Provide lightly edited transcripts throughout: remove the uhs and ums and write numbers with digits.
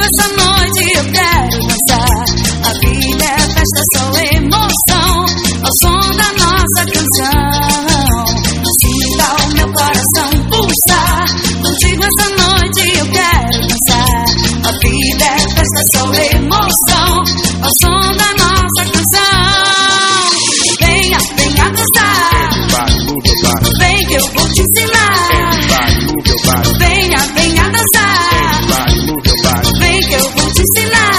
essa noite eu quero dançar. A vida é festa, só emoção, ao som da nossa canção. Sinta o meu coração pulsar, contigo essa noite eu quero dançar. A vida é festa, só emoção, ao som da nossa canção. Venha, venha dançar, vem que eu vou te ensinar. Venha, venha dançar, vem que eu vou te ensinar.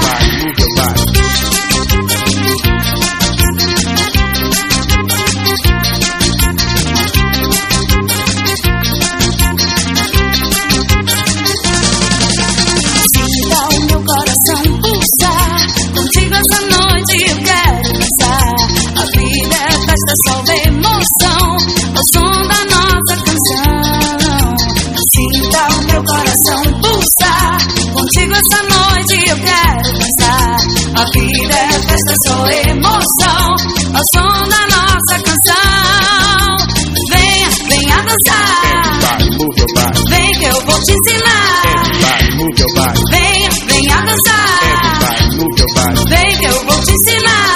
Sinta o meu coração pulsar, contigo essa noite eu quero dançar. A vida é festa, só emoção, ao som da nossa canção. Sinta o meu coração pulsar, contigo essa noite eu quero dançar. A vida é festa, só emoção, ao som da nossa canção. Venha, venha dançar, vem que eu vou te ensinar. Venha, venha dançar, vem que eu vou te ensinar.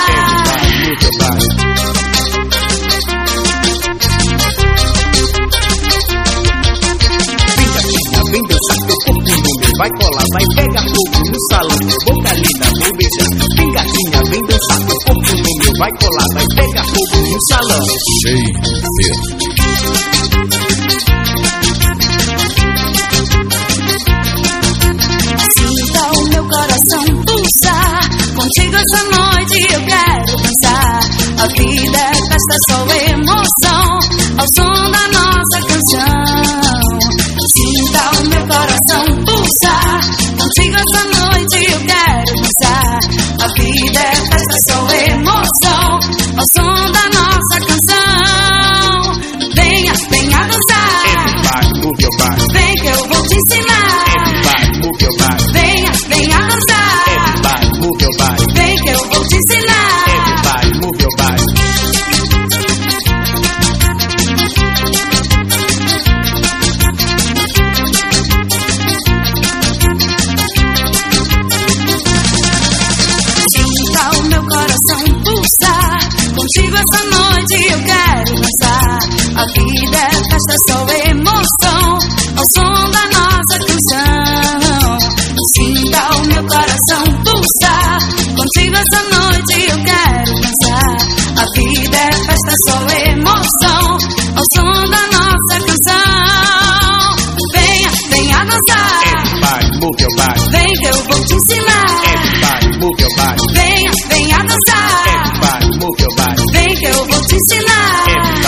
Vem dançar, teu corpo no meu vai colar, vai pegar fogo no salão, boca linda, vou beijar. Vem gatinha, vem dançar, teu corpo no meu vai colar, vai pegar fogo no salão. Sinta o meu coração pulsar, contigo essa noite eu quero dançar. A vida é festa, só emoção, ao som da nossa canção. Sinta o meu coração pulsar, contigo essa noite eu quero dançar. A vida é festa, só emoção, ao som da nossa canção. Venha, venha dançar, vem que eu vou te ensinar. Venha, venha dançar, vem que eu vou te ensinar. Contigo essa noite eu quero dançar. A vida é festa, só emoção, ao som da nossa canção. Sinta o meu coração pulsar, contigo essa noite eu quero dançar. A vida é festa, só emoção, ao som da nossa canção. Venha, venha dançar, vem que eu vou te ensinar. Venha, venha dançar, vem que eu vou te ensinar.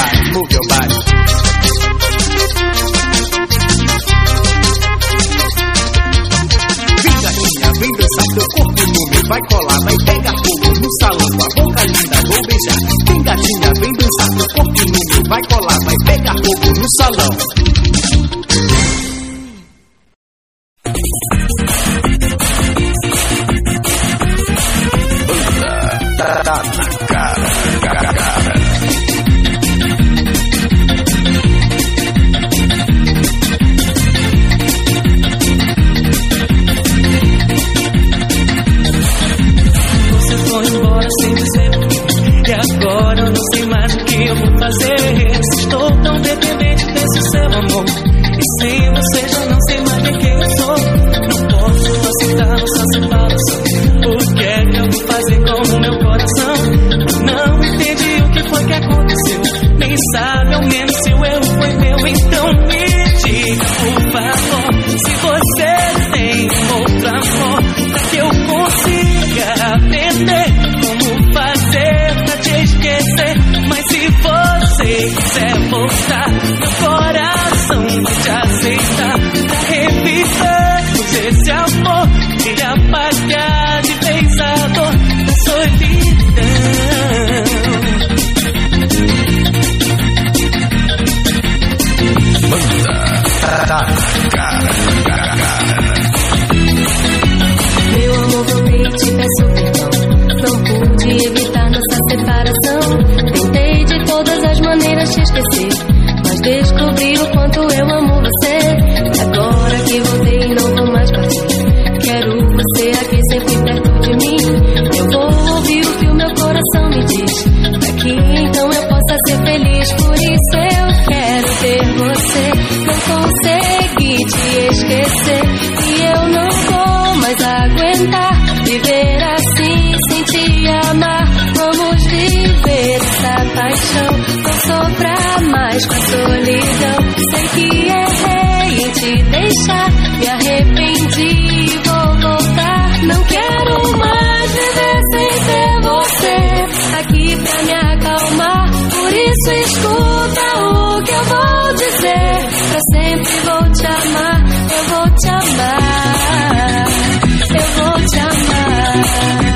Vem gatinha, vem dançar, teu corpo no meu vai colar, vai pegar fogo no salão, com a boca linda vou beijar. Vem gatinha, vem dançar, teu corpo no meu vai colar, vai pegar fogo no salão. Tá na cara. Você foi embora sem dizer porquê, e agora eu não sei mais o que eu vou fazer. Estou tão dependente desse seu amor. paz com a solidão. Sei que errei em te deixar, me arrependi, vou voltar. Não quero mais viver sem ter você aqui pra me acalmar. Por isso escuta o que eu vou dizer. Eu sempre vou te amar, eu vou te amar, eu vou te amar.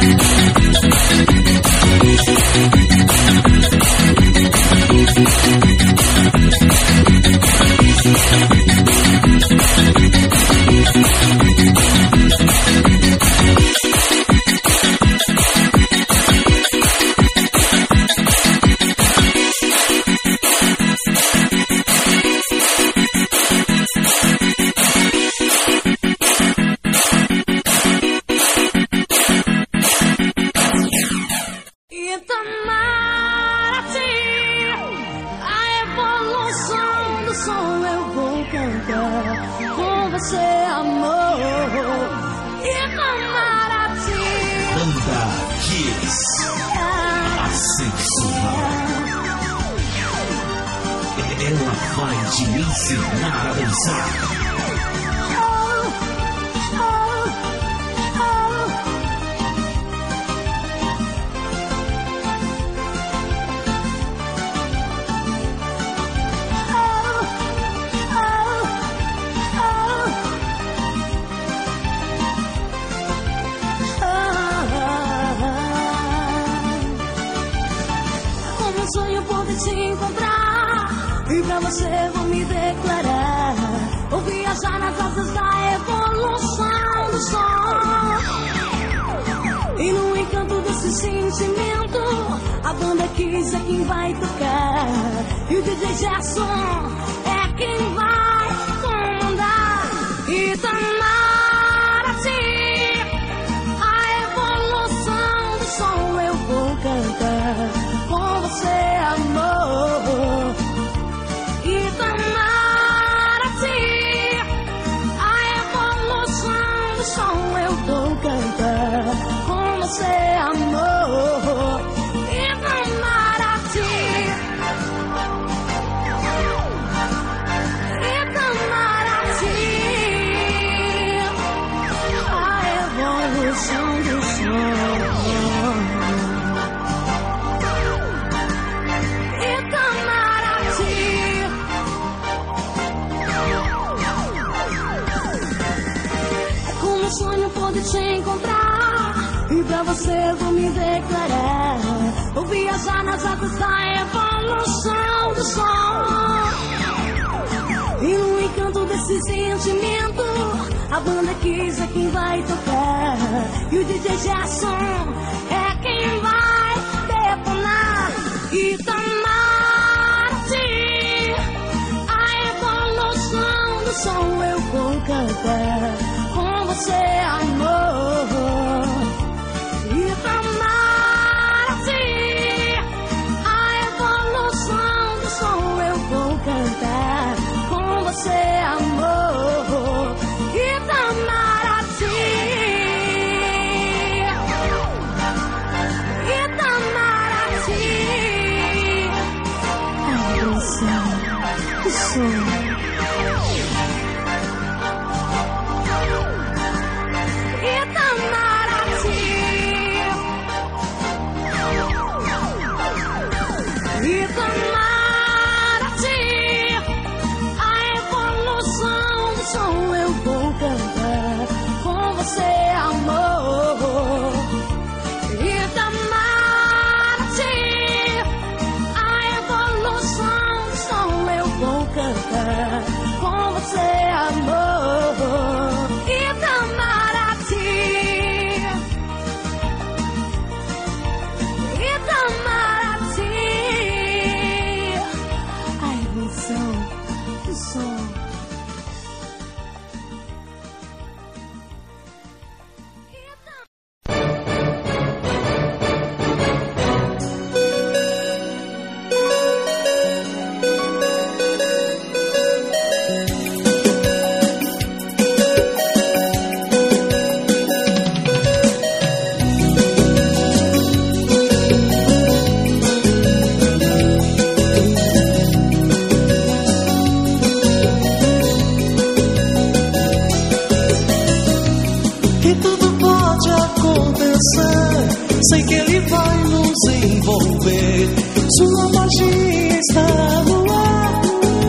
acontecer, sei que ele vai nos envolver. Sua magia está no ar.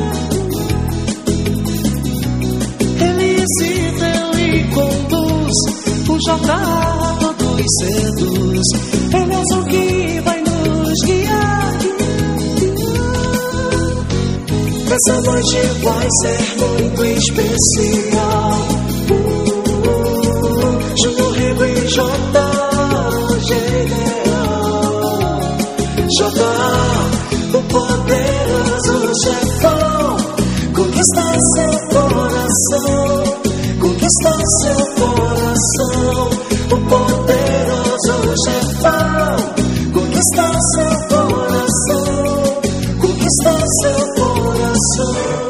Ele excita, ele conduz, o J todos seduz. Ele é o que vai nos guiar. Essa noite vai ser muito especial. Júnior Rego e J, hoje é ideal. J, o poderoso chefão, conquista seu coração, conquista seu coração. O poderoso chefão, conquista seu coração, conquista seu coração.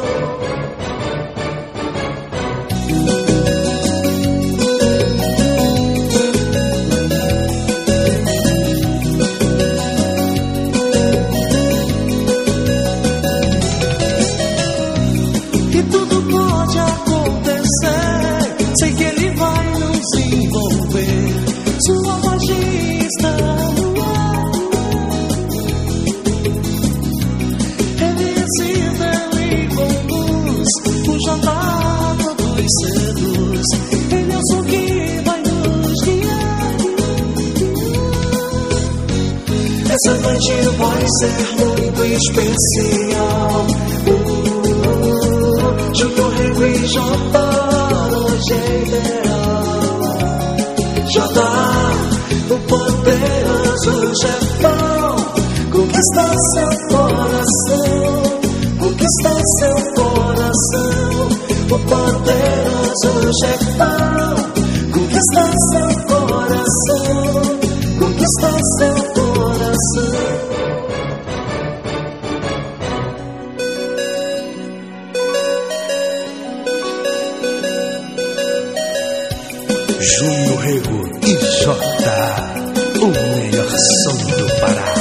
Essa noite vai ser muito especial. Júnior Rego e J, hoje é ideal. J, o poderoso chefão, conquista seu coração, conquista seu coração. O poderoso chefão, conquista seu coração, conquista seu coração. Júnior Rego e J, o melhor som do Pará.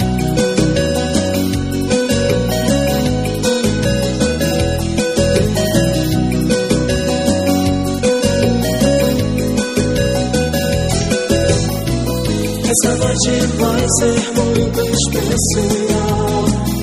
Essa noite vai ser muito especial.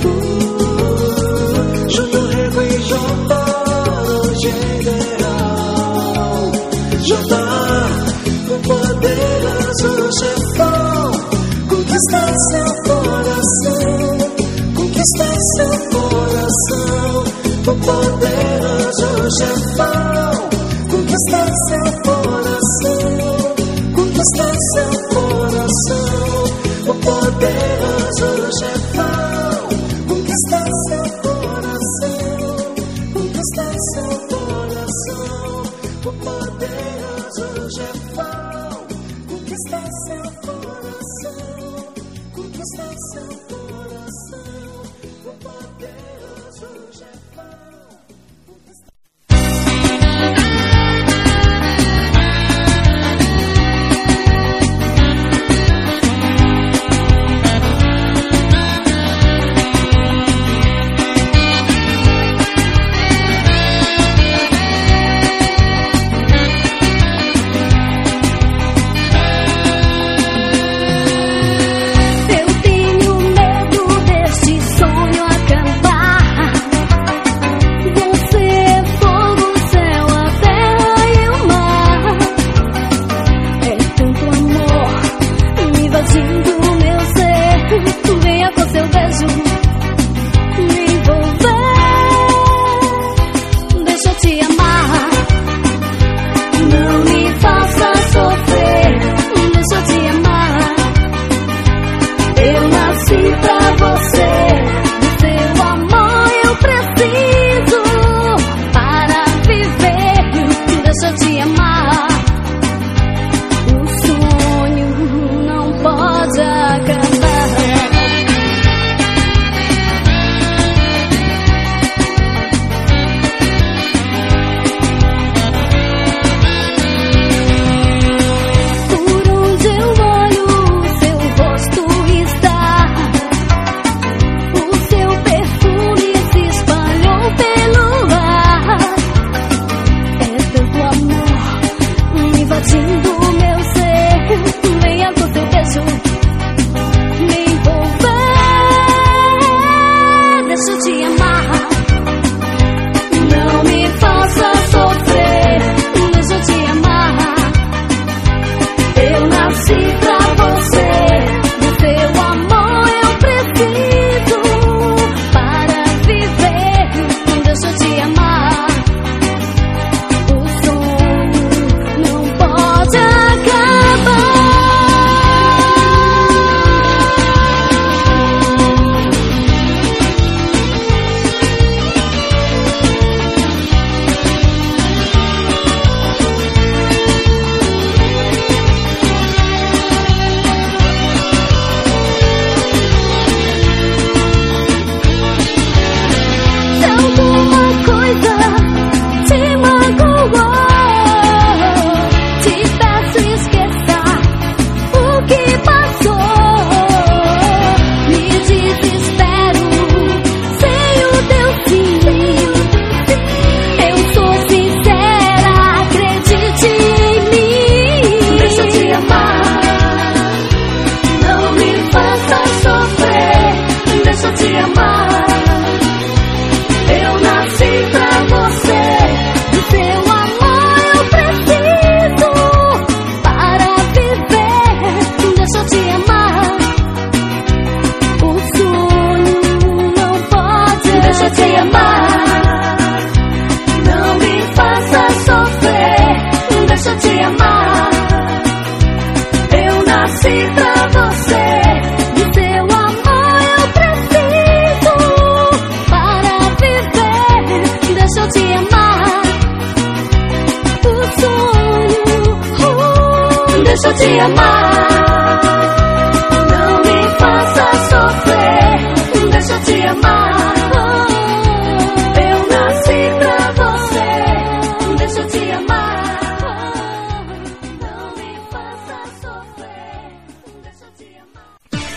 Júnior Rego e J, hoje é ideal. J, o poderoso chefão, conquista seu coração, conquista seu coração. O poderoso chefão, conquista seu coração, conquista seu coração. O poderoso chefão, conquista seu coração, conquista seu coração. O poderoso chefão, conquista seu coração, conquista seu coração. O poderoso chefão. deixa eu te amar. Não me faça sofrer, deixa eu te amar. Eu nasci pra você, deixa eu te amar. Não me faça sofrer, deixa eu te amar.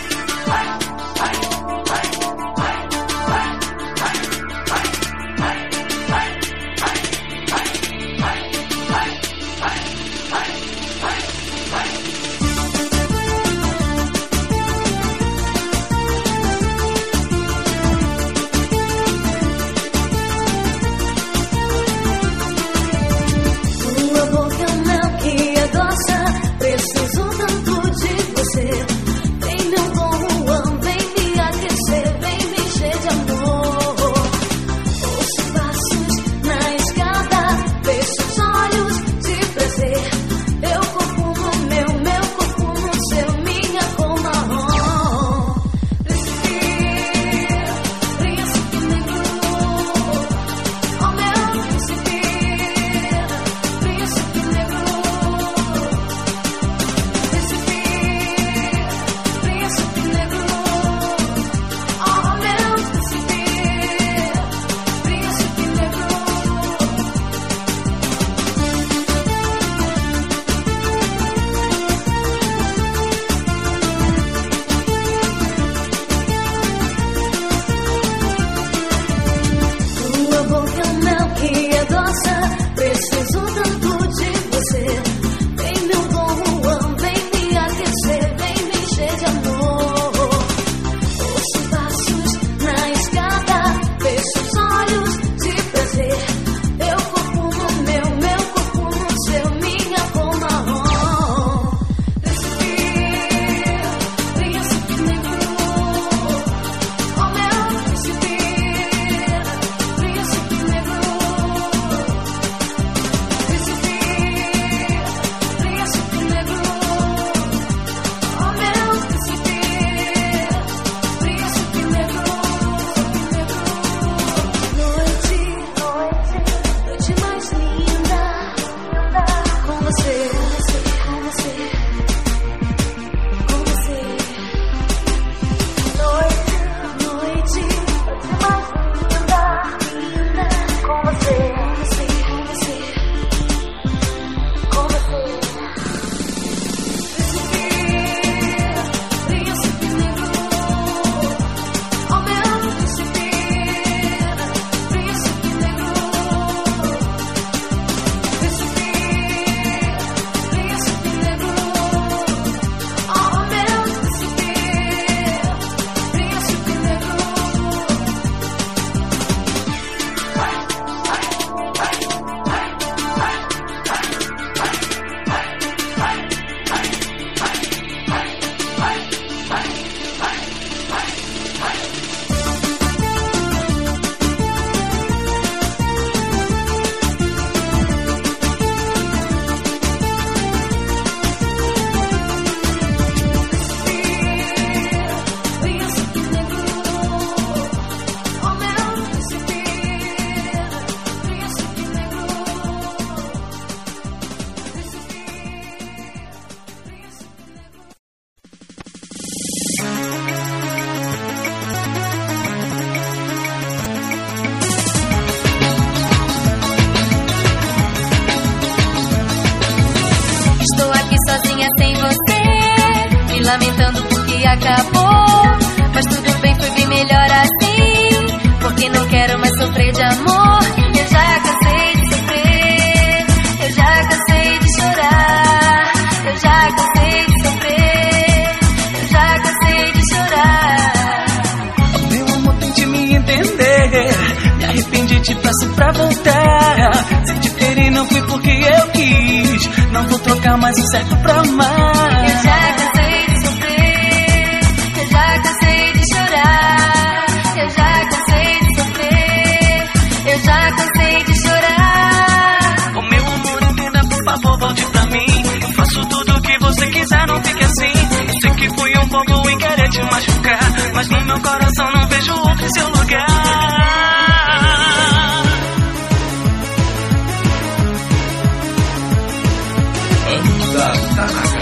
Lamentando porque acabou, mas tudo bem, foi bem melhor assim, porque não quero mais sofrer de amor. Eu já cansei de sofrer, eu já cansei de chorar, eu já cansei de sofrer, eu já cansei de chorar. Meu amor, tente me entender, me arrependi, te peço pra voltar. Se te feri não foi porque eu quis, não vou trocar mais o certo pra amar. Eu já cansei de sofrer, eu já cansei de chorar, eu já cansei de sofrer, eu já cansei de chorar. O meu amor, entenda, por favor, volte pra mim. Eu faço tudo o que você quiser, não fique assim. Eu sei que fui um bobo e querer te machucar, mas no meu coração não vejo outro em seu lugar. Tá na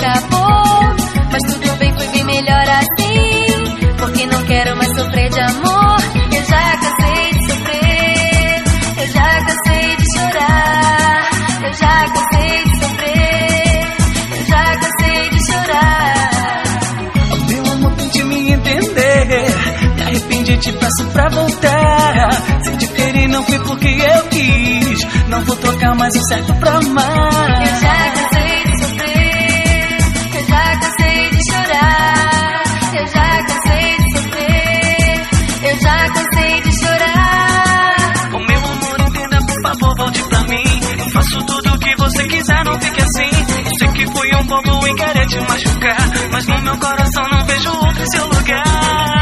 acabou, mas tudo bem, foi bem melhor assim, porque não quero mais sofrer de amor. Eu já cansei de sofrer, eu já cansei de chorar, eu já cansei de sofrer, eu já cansei de chorar. Meu amor, tente me entender, me arrependi, te peço pra voltar. Se te querer não foi porque eu quis, não vou trocar mais o certo pra amar. Eu já cansei de sofrer, eu já cansei de chorar, eu já cansei de sofrer, eu já cansei de chorar. O meu amor, entenda, por favor, volte pra mim. Eu faço tudo o que você quiser, não fique assim. Eu sei que fui um bobo em querer te machucar, mas no meu coração não vejo outro em seu lugar.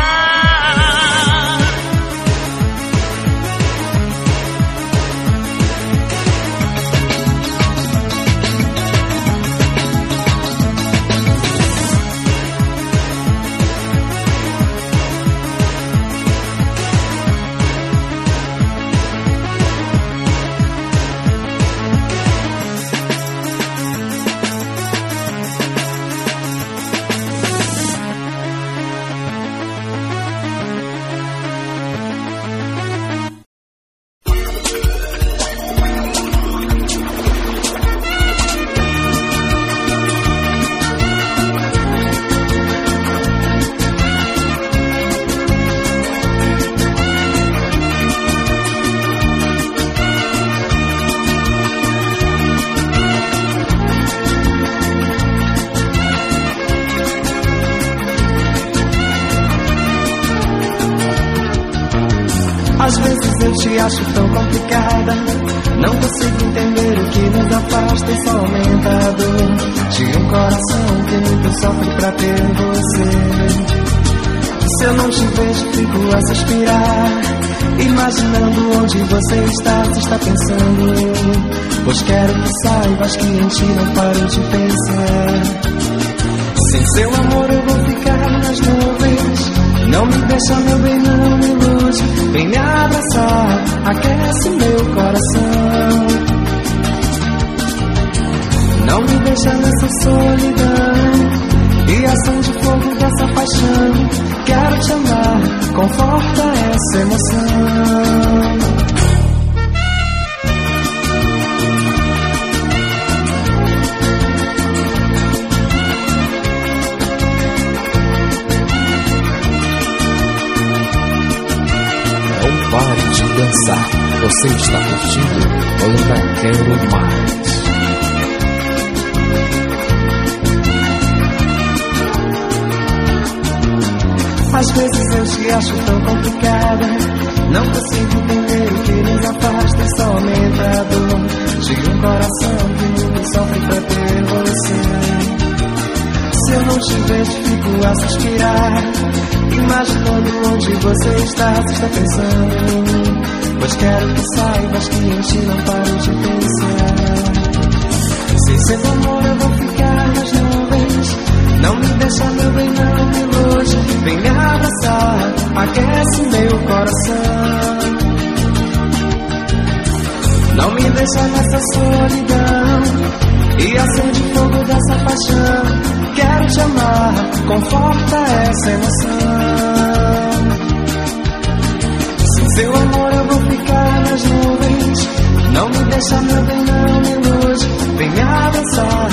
Às vezes eu te acho tão complicada, não consigo entender o que nos afasta e só aumenta a dor de um coração que muito sofre pra ter você. Se eu não te vejo, fico a suspirar, imaginando onde você está, se está pensando em mim. Pois quero que saibas que em ti não paro de pensar. Sem seu amor eu vou ficar nas nuvens. Não me deixa, meu bem, não me ilude. Vem me abraçar, aquece meu coração. Não me deixa nessa solidão e acende fogo dessa paixão. Quero te amar, conforta essa emoção. Pare de dançar, você está curtindo ou ainda quero mais? Às vezes eu te acho tão complicada, não consigo entender o que nos afasta e só aumenta a dor de um coração que muito sofre pra ter você. Se eu não te vejo, fico a suspirar, imaginando onde você está, se está pensando em mim. Pois quero que saibas que em ti não paro de pensar. Sem seu amor eu vou ficar nas nuvens. Não me deixa, meu bem, não me ilude. Vem me abraçar, aquece meu coração. Não me deixa nessa solidão e acende fogo dessa paixão. Quero te amar, conforta essa emoção. Sem seu amor eu vou ficar nas nuvens. Não me deixa, meu bem, não me ilude. Vem me abraçar,